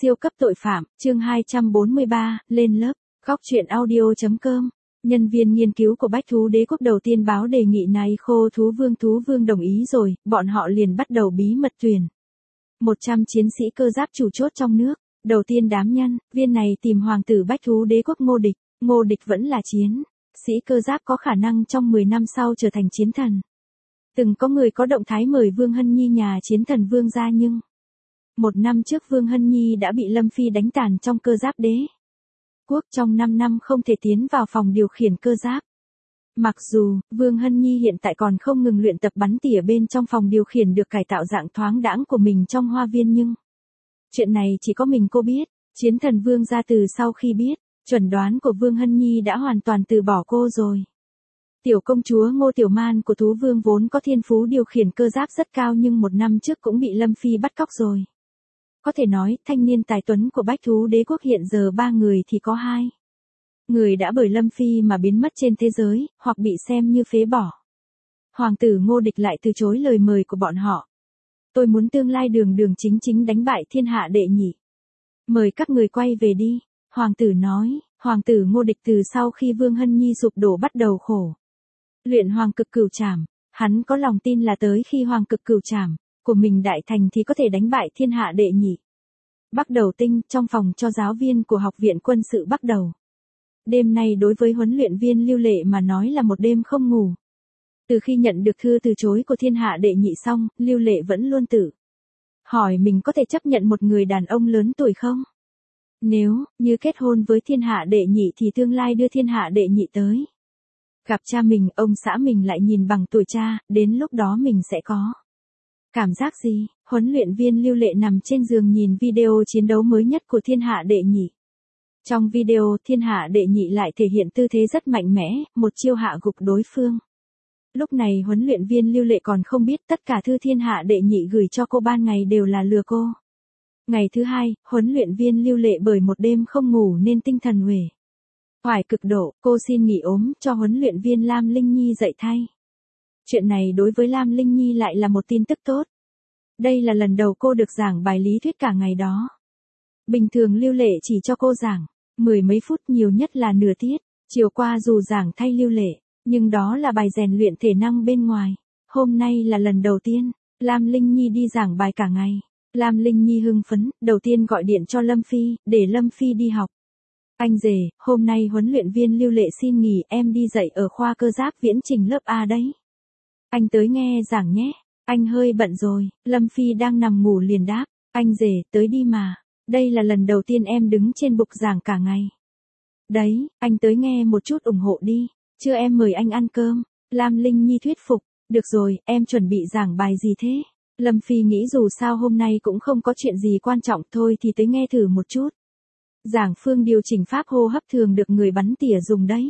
Siêu cấp tội phạm, chương 243, lên lớp, góc truyện audio.com. Nhân viên nghiên cứu của Bách Thú Đế Quốc đầu tiên báo đề nghị này Khô Thú Vương đồng ý rồi, bọn họ liền bắt đầu bí mật tuyển 100 chiến sĩ cơ giáp chủ chốt trong nước. Đầu tiên đám nhân viên này tìm hoàng tử Bách Thú Đế Quốc Ngô Địch vẫn là chiến sĩ cơ giáp có khả năng trong 10 năm sau trở thành chiến thần. Từng có người có động thái mời Vương Hân Nhi nhà chiến thần Vương ra nhưng 1 năm trước Vương Hân Nhi đã bị Lâm Phi đánh tàn trong cơ giáp đế quốc, trong 5 năm không thể tiến vào phòng điều khiển cơ giáp. Mặc dù Vương Hân Nhi hiện tại còn không ngừng luyện tập bắn tỉa bên trong phòng điều khiển được cải tạo dạng thoáng đãng của mình trong hoa viên, nhưng chuyện này chỉ có mình cô biết. Chiến thần Vương ra từ sau khi biết chuẩn đoán của Vương Hân Nhi đã hoàn toàn từ bỏ cô rồi. Tiểu công chúa Ngô Tiểu Man của Thú Vương vốn có thiên phú điều khiển cơ giáp rất cao nhưng 1 năm trước cũng bị Lâm Phi bắt cóc rồi. Có thể nói, thanh niên tài tuấn của Bách Thú Đế Quốc hiện giờ 3 người thì có 2 người đã bởi Lâm Phi mà biến mất trên thế giới, hoặc bị xem như phế bỏ. Hoàng tử Ngô Địch lại từ chối lời mời của bọn họ. Tôi muốn tương lai đường chính đánh bại thiên hạ đệ nhị. Mời các người quay về đi, hoàng tử nói. Hoàng tử Ngô Địch từ sau khi Vương Hân Nhi sụp đổ bắt đầu khổ luyện hoàng cực cửu trảm. Hắn có lòng tin là tới khi hoàng cực cửu trảm của mình đại thành thì có thể đánh bại thiên hạ đệ nhị. Bắc Đầu Tinh, trong phòng cho giáo viên của học viện quân sự Bắc Đầu. Đêm nay đối với huấn luyện viên Lưu Lệ mà nói là một đêm không ngủ. Từ khi nhận được thư từ chối của thiên hạ đệ nhị xong, Lưu Lệ vẫn luôn tự hỏi mình có thể chấp nhận một người đàn ông lớn tuổi không? Nếu như kết hôn với thiên hạ đệ nhị thì tương lai đưa thiên hạ đệ nhị tới gặp cha mình, ông xã mình lại nhìn bằng tuổi cha, đến lúc đó mình sẽ có cảm giác gì? Huấn luyện viên Lưu Lệ nằm trên giường nhìn video chiến đấu mới nhất của thiên hạ đệ nhị. Trong video, thiên hạ đệ nhị lại thể hiện tư thế rất mạnh mẽ, một chiêu hạ gục đối phương. Lúc này huấn luyện viên Lưu Lệ còn không biết tất cả thư thiên hạ đệ nhị gửi cho cô ban ngày đều là lừa cô. Ngày thứ 2, huấn luyện viên Lưu Lệ bởi một đêm không ngủ nên tinh thần uể oải cực độ, cô xin nghỉ ốm cho huấn luyện viên Lam Linh Nhi dạy thay. Chuyện này đối với Lam Linh Nhi lại là một tin tức tốt. Đây là lần đầu cô được giảng bài lý thuyết cả ngày đó. Bình thường Lưu Lệ chỉ cho cô giảng 10 mấy phút, nhiều nhất là nửa tiết. Chiều qua dù giảng thay Lưu Lệ, nhưng đó là bài rèn luyện thể năng bên ngoài. Hôm nay là lần đầu tiên Lam Linh Nhi đi giảng bài cả ngày. Lam Linh Nhi hưng phấn, đầu tiên gọi điện cho Lâm Phi, để Lâm Phi đi học. Anh rể, hôm nay huấn luyện viên Lưu Lệ xin nghỉ, em đi dạy ở khoa cơ giáp viễn trình lớp A đấy. Anh tới nghe giảng nhé. Anh hơi bận rồi. Lâm Phi đang nằm ngủ liền đáp. Anh rể, tới đi mà. Đây là lần đầu tiên em đứng trên bục giảng cả ngày. Đấy, anh tới nghe một chút ủng hộ đi. Chưa em mời anh ăn cơm. Lam Linh Nhi thuyết phục. Được rồi, em chuẩn bị giảng bài gì thế? Lâm Phi nghĩ dù sao hôm nay cũng không có chuyện gì quan trọng, thôi thì tới nghe thử một chút. Giảng phương điều chỉnh pháp hô hấp thường được người bắn tỉa dùng đấy.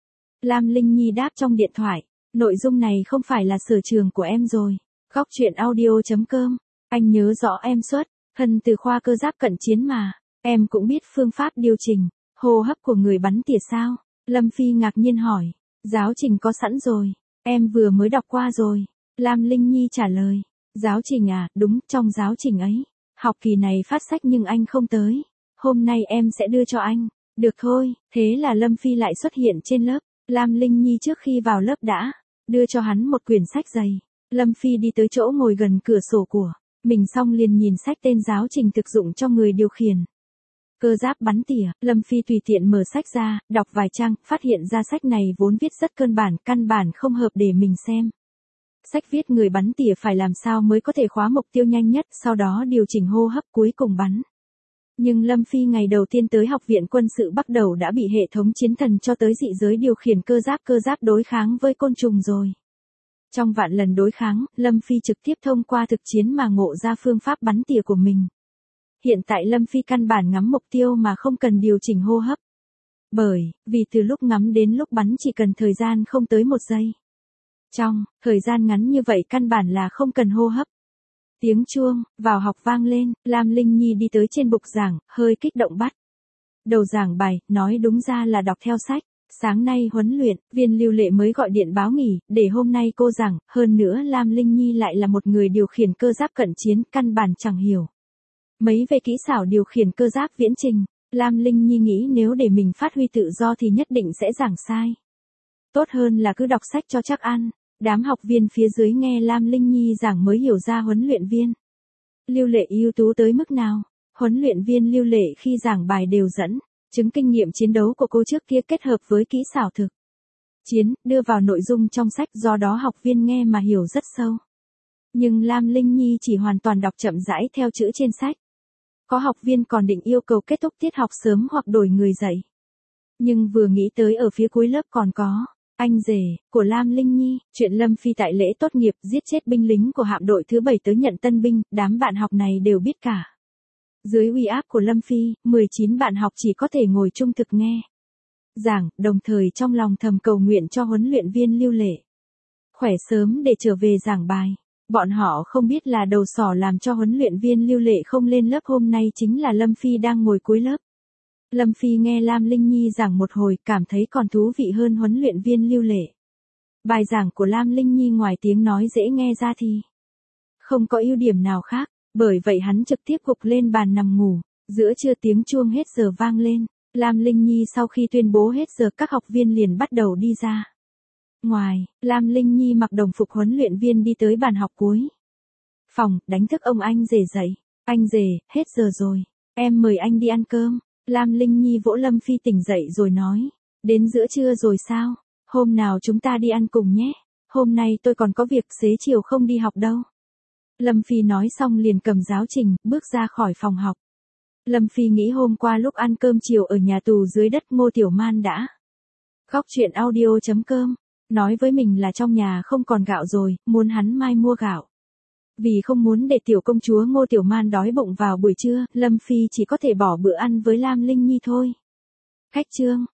Lam Linh Nhi đáp trong điện thoại. Nội dung này không phải là sở trường của em rồi. Góc truyện audio.com. Anh nhớ rõ em xuất thân từ khoa cơ giáp cận chiến mà. Em cũng biết phương pháp điều chỉnh hô hấp của người bắn tỉa sao? Lâm Phi ngạc nhiên hỏi. Giáo trình có sẵn rồi. Em vừa mới đọc qua rồi. Lam Linh Nhi trả lời. Giáo trình à? Đúng, trong giáo trình ấy. Học kỳ này phát sách nhưng anh không tới. Hôm nay em sẽ đưa cho anh. Được thôi. Thế là Lâm Phi lại xuất hiện trên lớp. Lam Linh Nhi trước khi vào lớp đã đưa cho hắn một quyển sách dày. Lâm Phi đi tới chỗ ngồi gần cửa sổ của mình xong liền nhìn sách tên giáo trình thực dụng cho người điều khiển cơ giáp bắn tỉa. Lâm Phi tùy tiện mở sách ra, đọc vài trang, phát hiện ra sách này vốn viết rất căn bản không hợp để mình xem. Sách viết người bắn tỉa phải làm sao mới có thể khóa mục tiêu nhanh nhất, sau đó điều chỉnh hô hấp cuối cùng bắn. Nhưng Lâm Phi ngày đầu tiên tới học viện quân sự Bắc Đầu đã bị hệ thống chiến thần cho tới dị giới điều khiển cơ giáp đối kháng với côn trùng rồi. Trong vạn lần đối kháng, Lâm Phi trực tiếp thông qua thực chiến mà ngộ ra phương pháp bắn tỉa của mình. Hiện tại Lâm Phi căn bản ngắm mục tiêu mà không cần điều chỉnh hô hấp. Bởi vì từ lúc ngắm đến lúc bắn chỉ cần thời gian không tới 1 giây. Trong thời gian ngắn như vậy căn bản là không cần hô hấp. Tiếng chuông vào học vang lên, Lam Linh Nhi đi tới trên bục giảng, hơi kích động bắt đầu giảng bài, nói đúng ra là đọc theo sách. Sáng nay huấn luyện viên Lưu Lệ mới gọi điện báo nghỉ, để hôm nay cô giảng, hơn nữa Lam Linh Nhi lại là một người điều khiển cơ giáp cận chiến, căn bản chẳng hiểu Mấy về kỹ xảo điều khiển cơ giáp viễn trình, Lam Linh Nhi nghĩ nếu để mình phát huy tự do thì nhất định sẽ giảng sai. Tốt hơn là cứ đọc sách cho chắc ăn. Đám học viên phía dưới nghe Lam Linh Nhi giảng mới hiểu ra huấn luyện viên Lưu Lệ ưu tú tới mức nào. Huấn luyện viên Lưu Lệ khi giảng bài đều dẫn chứng kinh nghiệm chiến đấu của cô trước kia kết hợp với kỹ xảo thực chiến, đưa vào nội dung trong sách, do đó học viên nghe mà hiểu rất sâu. Nhưng Lam Linh Nhi chỉ hoàn toàn đọc chậm rãi theo chữ trên sách. Có học viên còn định yêu cầu kết thúc tiết học sớm hoặc đổi người dạy. Nhưng vừa nghĩ tới ở phía cuối lớp còn có anh rể của Lam Linh Nhi, chuyện Lâm Phi tại lễ tốt nghiệp giết chết binh lính của hạm đội thứ 7 tới nhận tân binh, đám bạn học này đều biết cả. Dưới uy áp của Lâm Phi, 19 bạn học chỉ có thể ngồi trung thực nghe giảng, đồng thời trong lòng thầm cầu nguyện cho huấn luyện viên Lưu Lệ khỏe sớm để trở về giảng bài. Bọn họ không biết là đầu sỏ làm cho huấn luyện viên Lưu Lệ không lên lớp hôm nay chính là Lâm Phi đang ngồi cuối lớp. Lâm Phi nghe Lam Linh Nhi giảng một hồi cảm thấy còn thú vị hơn huấn luyện viên Lưu Lệ. Bài giảng của Lam Linh Nhi ngoài tiếng nói dễ nghe ra thì không có ưu điểm nào khác, bởi vậy hắn trực tiếp gục lên bàn nằm ngủ. Giữa trưa tiếng chuông hết giờ vang lên, Lam Linh Nhi sau khi tuyên bố hết giờ các học viên liền bắt đầu đi ra. Ngoài, Lam Linh Nhi mặc đồng phục huấn luyện viên đi tới bàn học cuối phòng, đánh thức ông anh rể dậy. Anh rể, hết giờ rồi, em mời anh đi ăn cơm. Lam Linh Nhi vỗ Lâm Phi tỉnh dậy rồi nói, đến giữa trưa rồi sao, hôm nào chúng ta đi ăn cùng nhé, hôm nay tôi còn có việc xế chiều không đi học đâu. Lâm Phi nói xong liền cầm giáo trình, bước ra khỏi phòng học. Lâm Phi nghĩ hôm qua lúc ăn cơm chiều ở nhà tù dưới đất Ngô Tiểu Man đã khóc chuyện audio.com, nói với mình là trong nhà không còn gạo rồi, muốn hắn mai mua gạo. Vì không muốn để tiểu công chúa Ngô Tiểu Man đói bụng vào buổi trưa, Lâm Phi chỉ có thể bỏ bữa ăn với Lam Linh Nhi thôi. Khách chương